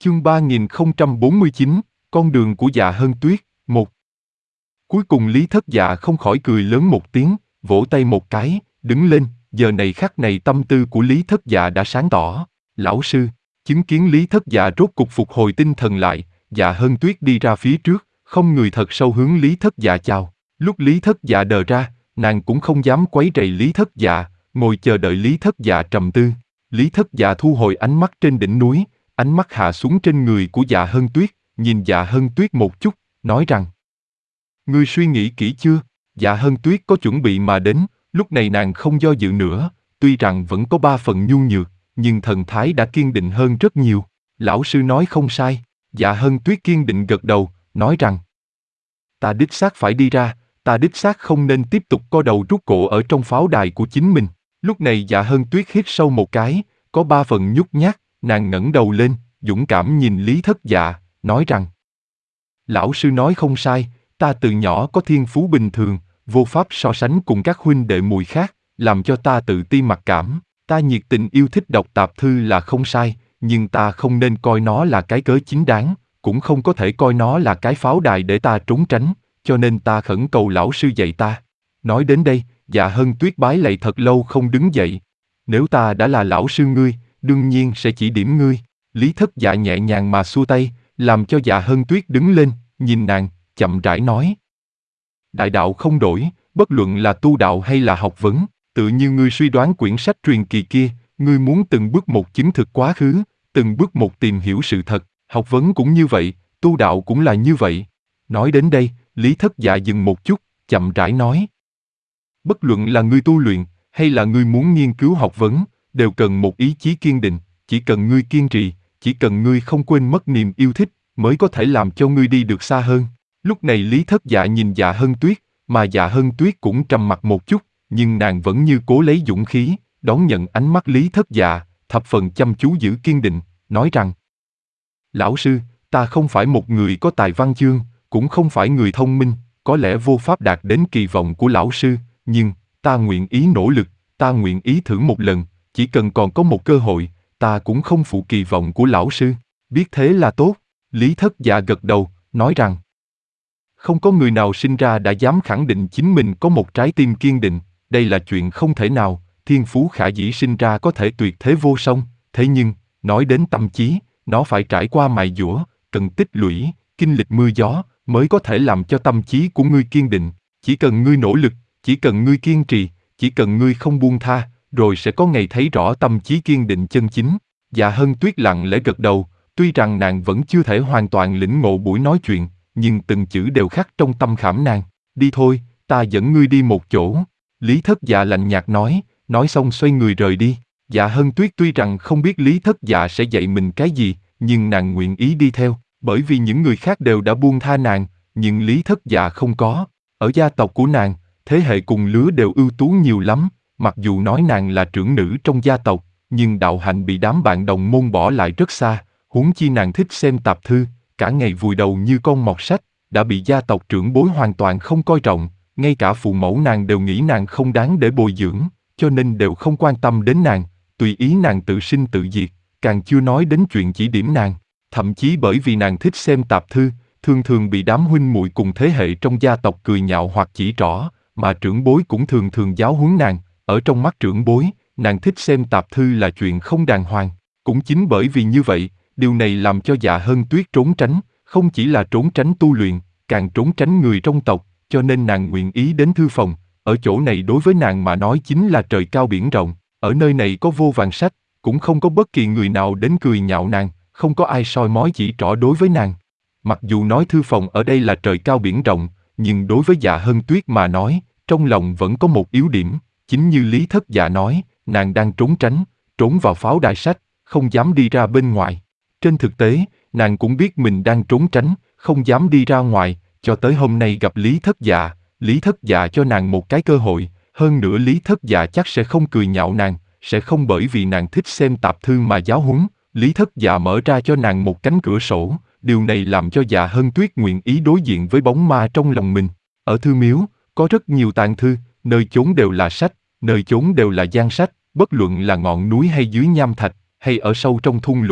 Chương 3049, Con đường của Dạ Hân Tuyết, 1. Cuối cùng Lý Thất Dạ không khỏi cười lớn một tiếng, vỗ tay một cái, đứng lên, giờ này khắc này tâm tư của Lý Thất Dạ đã sáng tỏ. Lão sư, chứng kiến Lý Thất Dạ rốt cục phục hồi tinh thần lại, Dạ Hân Tuyết đi ra phía trước, không người thật sâu hướng Lý Thất Dạ chào. Lúc Lý Thất Dạ đờ ra, nàng cũng không dám quấy rầy Lý Thất Dạ, ngồi chờ đợi Lý Thất Dạ trầm tư. Lý Thất Dạ thu hồi ánh mắt trên đỉnh núi, ánh mắt hạ xuống trên người của Dạ Hân Tuyết, nhìn Dạ Hân Tuyết một chút, nói rằng: Ngươi suy nghĩ kỹ chưa? Dạ Hân Tuyết có chuẩn bị mà đến, lúc này nàng không do dự nữa, tuy rằng vẫn có 3 phần nhu nhược, nhưng thần thái đã kiên định hơn rất nhiều. Lão sư nói không sai. Dạ Hân Tuyết kiên định gật đầu, nói rằng: Ta đích xác phải đi ra, ta đích xác không nên tiếp tục co đầu rút cổ ở trong pháo đài của chính mình. Lúc này Dạ Hân Tuyết hít sâu một cái, có 3 phần nhút nhát, nàng ngẩng đầu lên, dũng cảm nhìn Lý Thất Dạ, nói rằng: Lão sư nói không sai, ta từ nhỏ có thiên phú bình thường, vô pháp so sánh cùng các huynh đệ muội khác, làm cho ta tự ti mặc cảm. Ta nhiệt tình yêu thích đọc tạp thư là không sai, nhưng ta không nên coi nó là cái cớ chính đáng, cũng không có thể coi nó là cái pháo đài để ta trốn tránh, cho nên ta khẩn cầu lão sư dạy ta. Nói đến đây, Dạ Hân Tuyết bái lạy thật lâu không đứng dậy. Nếu ta đã là lão sư ngươi, đương nhiên sẽ chỉ điểm ngươi. Lý Thất Dạ nhẹ nhàng mà xua tay, làm cho Dạ Hân Tuyết đứng lên, nhìn nàng, chậm rãi nói: Đại đạo không đổi, bất luận là tu đạo hay là học vấn, tự như ngươi suy đoán quyển sách truyền kỳ kia, ngươi muốn từng bước một chứng thực quá khứ, từng bước một tìm hiểu sự thật, học vấn cũng như vậy, tu đạo cũng là như vậy. Nói đến đây, Lý Thất Dạ dừng một chút, chậm rãi nói: Bất luận là ngươi tu luyện, hay là ngươi muốn nghiên cứu học vấn, đều cần một ý chí kiên định, chỉ cần ngươi kiên trì, chỉ cần ngươi không quên mất niềm yêu thích, mới có thể làm cho ngươi đi được xa hơn. Lúc này Lý Thất Dạ nhìn Dạ Hân Tuyết, mà Dạ Hân Tuyết cũng trầm mặc một chút, nhưng nàng vẫn như cố lấy dũng khí, đón nhận ánh mắt Lý Thất Dạ, thập phần chăm chú giữ kiên định, nói rằng: Lão sư, ta không phải một người có tài văn chương, cũng không phải người thông minh, có lẽ vô pháp đạt đến kỳ vọng của lão sư, nhưng ta nguyện ý nỗ lực, ta nguyện ý thử một lần, chỉ cần còn có một cơ hội, ta cũng không phụ kỳ vọng của lão sư. Biết thế là tốt. Lý Thất Dạ gật đầu, nói rằng: Không có người nào sinh ra đã dám khẳng định chính mình có một trái tim kiên định, đây là chuyện không thể nào, thiên phú khả dĩ sinh ra có thể tuyệt thế vô song, thế nhưng, nói đến tâm trí, nó phải trải qua mài dũa, cần tích lũy, kinh lịch mưa gió, mới có thể làm cho tâm trí của ngươi kiên định. Chỉ cần ngươi nỗ lực, chỉ cần ngươi kiên trì, chỉ cần ngươi không buông tha, rồi sẽ có ngày thấy rõ tâm trí kiên định chân chính. Dạ Hân Tuyết lặng lẽ gật đầu, tuy rằng nàng vẫn chưa thể hoàn toàn lĩnh ngộ buổi nói chuyện, nhưng từng chữ đều khắc trong tâm khảm nàng. Đi thôi, ta dẫn ngươi đi một chỗ. Lý Thất Dạ lạnh nhạt nói xong xoay người rời đi. Dạ Hân Tuyết tuy rằng không biết Lý Thất Dạ sẽ dạy mình cái gì, nhưng nàng nguyện ý đi theo, bởi vì những người khác đều đã buông tha nàng, nhưng Lý Thất Dạ không có. Ở gia tộc của nàng, thế hệ cùng lứa đều ưu tú nhiều lắm, mặc dù nói nàng là trưởng nữ trong gia tộc, nhưng đạo hạnh bị đám bạn đồng môn bỏ lại rất xa, huống chi nàng thích xem tạp thư, cả ngày vùi đầu như con mọt sách, đã bị gia tộc trưởng bối hoàn toàn không coi trọng, ngay cả phụ mẫu nàng đều nghĩ nàng không đáng để bồi dưỡng, cho nên đều không quan tâm đến nàng, tùy ý nàng tự sinh tự diệt, càng chưa nói đến chuyện chỉ điểm nàng. Thậm chí bởi vì nàng thích xem tạp thư, thường thường bị đám huynh muội cùng thế hệ trong gia tộc cười nhạo hoặc chỉ trỏ, mà trưởng bối cũng thường thường giáo huấn nàng. Ở trong mắt trưởng bối, nàng thích xem tạp thư là chuyện không đàng hoàng. Cũng chính bởi vì như vậy, điều này làm cho Dạ Hân Tuyết trốn tránh, không chỉ là trốn tránh tu luyện, càng trốn tránh người trong tộc, cho nên nàng nguyện ý đến thư phòng. Ở chỗ này đối với nàng mà nói chính là trời cao biển rộng, ở nơi này có vô vàn sách, cũng không có bất kỳ người nào đến cười nhạo nàng, không có ai soi mói chỉ trỏ đối với nàng. Mặc dù nói thư phòng ở đây là trời cao biển rộng, nhưng đối với Dạ Hân Tuyết mà nói, trong lòng vẫn có một yếu điểm, chính như Lý Thất Dạ nói, nàng đang trốn tránh, trốn vào pháo đài sách, không dám đi ra bên ngoài. Trên thực tế, nàng cũng biết mình đang trốn tránh, không dám đi ra ngoài, cho tới hôm nay gặp Lý Thất Dạ, Lý Thất Dạ cho nàng một cái cơ hội, hơn nữa Lý Thất Dạ chắc sẽ không cười nhạo nàng, sẽ không bởi vì nàng thích xem tạp thư mà giáo huấn. Lý Thất Dạ mở ra cho nàng một cánh cửa sổ, điều này làm cho Dạ Hân Tuyết nguyện ý đối diện với bóng ma trong lòng mình. Ở thư miếu, có rất nhiều tàng thư, nơi chốn đều là sách, nơi chốn đều là gian sách, bất luận là ngọn núi hay dưới nham thạch, hay ở sâu trong thung lũng,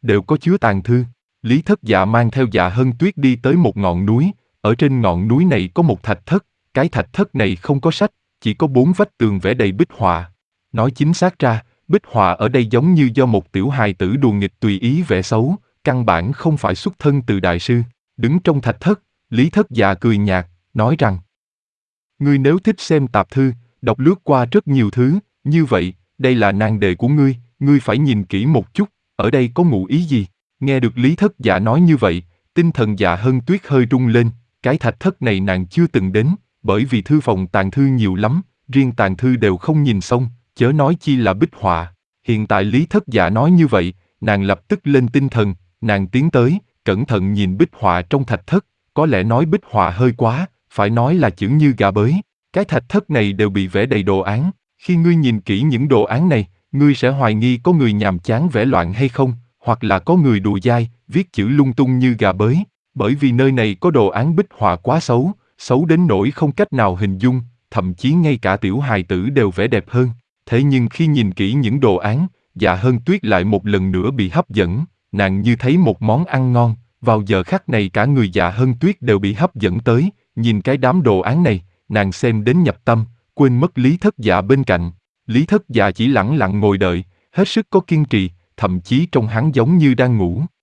đều có chứa tàng thư. Lý Thất Dạ mang theo Dạ Hân Tuyết đi tới một ngọn núi, ở trên ngọn núi này có một thạch thất, cái thạch thất này không có sách, chỉ có 4 vách tường vẽ đầy bích họa. Nói chính xác ra, bích họa ở đây giống như do một tiểu hài tử đùa nghịch tùy ý vẽ xấu, căn bản không phải xuất thân từ đại sư. Đứng trong thạch thất, Lý Thất Dạ cười nhạt, nói rằng: Ngươi nếu thích xem tạp thư, đọc lướt qua rất nhiều thứ, như vậy, đây là nan đề của ngươi phải nhìn kỹ một chút, ở đây có ngụ ý gì? Nghe được Lý Thất Dạ nói như vậy, tinh thần Dạ Hân Tuyết hơi rung lên, cái thạch thất này nàng chưa từng đến, bởi vì thư phòng tàng thư nhiều lắm, riêng tàng thư đều không nhìn xong, chớ nói chi là bích họa. Hiện tại Lý Thất Dạ nói như vậy, nàng lập tức lên tinh thần, nàng tiến tới, cẩn thận nhìn bích họa trong thạch thất, có lẽ nói bích họa hơi quá, phải nói là chữ như gà bới. Cái thạch thất này đều bị vẽ đầy đồ án, khi ngươi nhìn kỹ những đồ án này, ngươi sẽ hoài nghi có người nhàm chán vẽ loạn hay không, hoặc là có người đùa dai, viết chữ lung tung như gà bới, bởi vì nơi này có đồ án bích họa quá xấu, xấu đến nỗi không cách nào hình dung, thậm chí ngay cả tiểu hài tử đều vẽ đẹp hơn. Thế nhưng khi nhìn kỹ những đồ án, Dạ Hân Tuyết lại một lần nữa bị hấp dẫn, nàng như thấy một món ăn ngon, vào giờ khắc này cả người Dạ Hân Tuyết đều bị hấp dẫn tới, nhìn cái đám đồ án này, nàng xem đến nhập tâm, quên mất Lý Thất Dạ bên cạnh. Lý Thất Dạ chỉ lẳng lặng ngồi đợi, hết sức có kiên trì, thậm chí trông hắn giống như đang ngủ.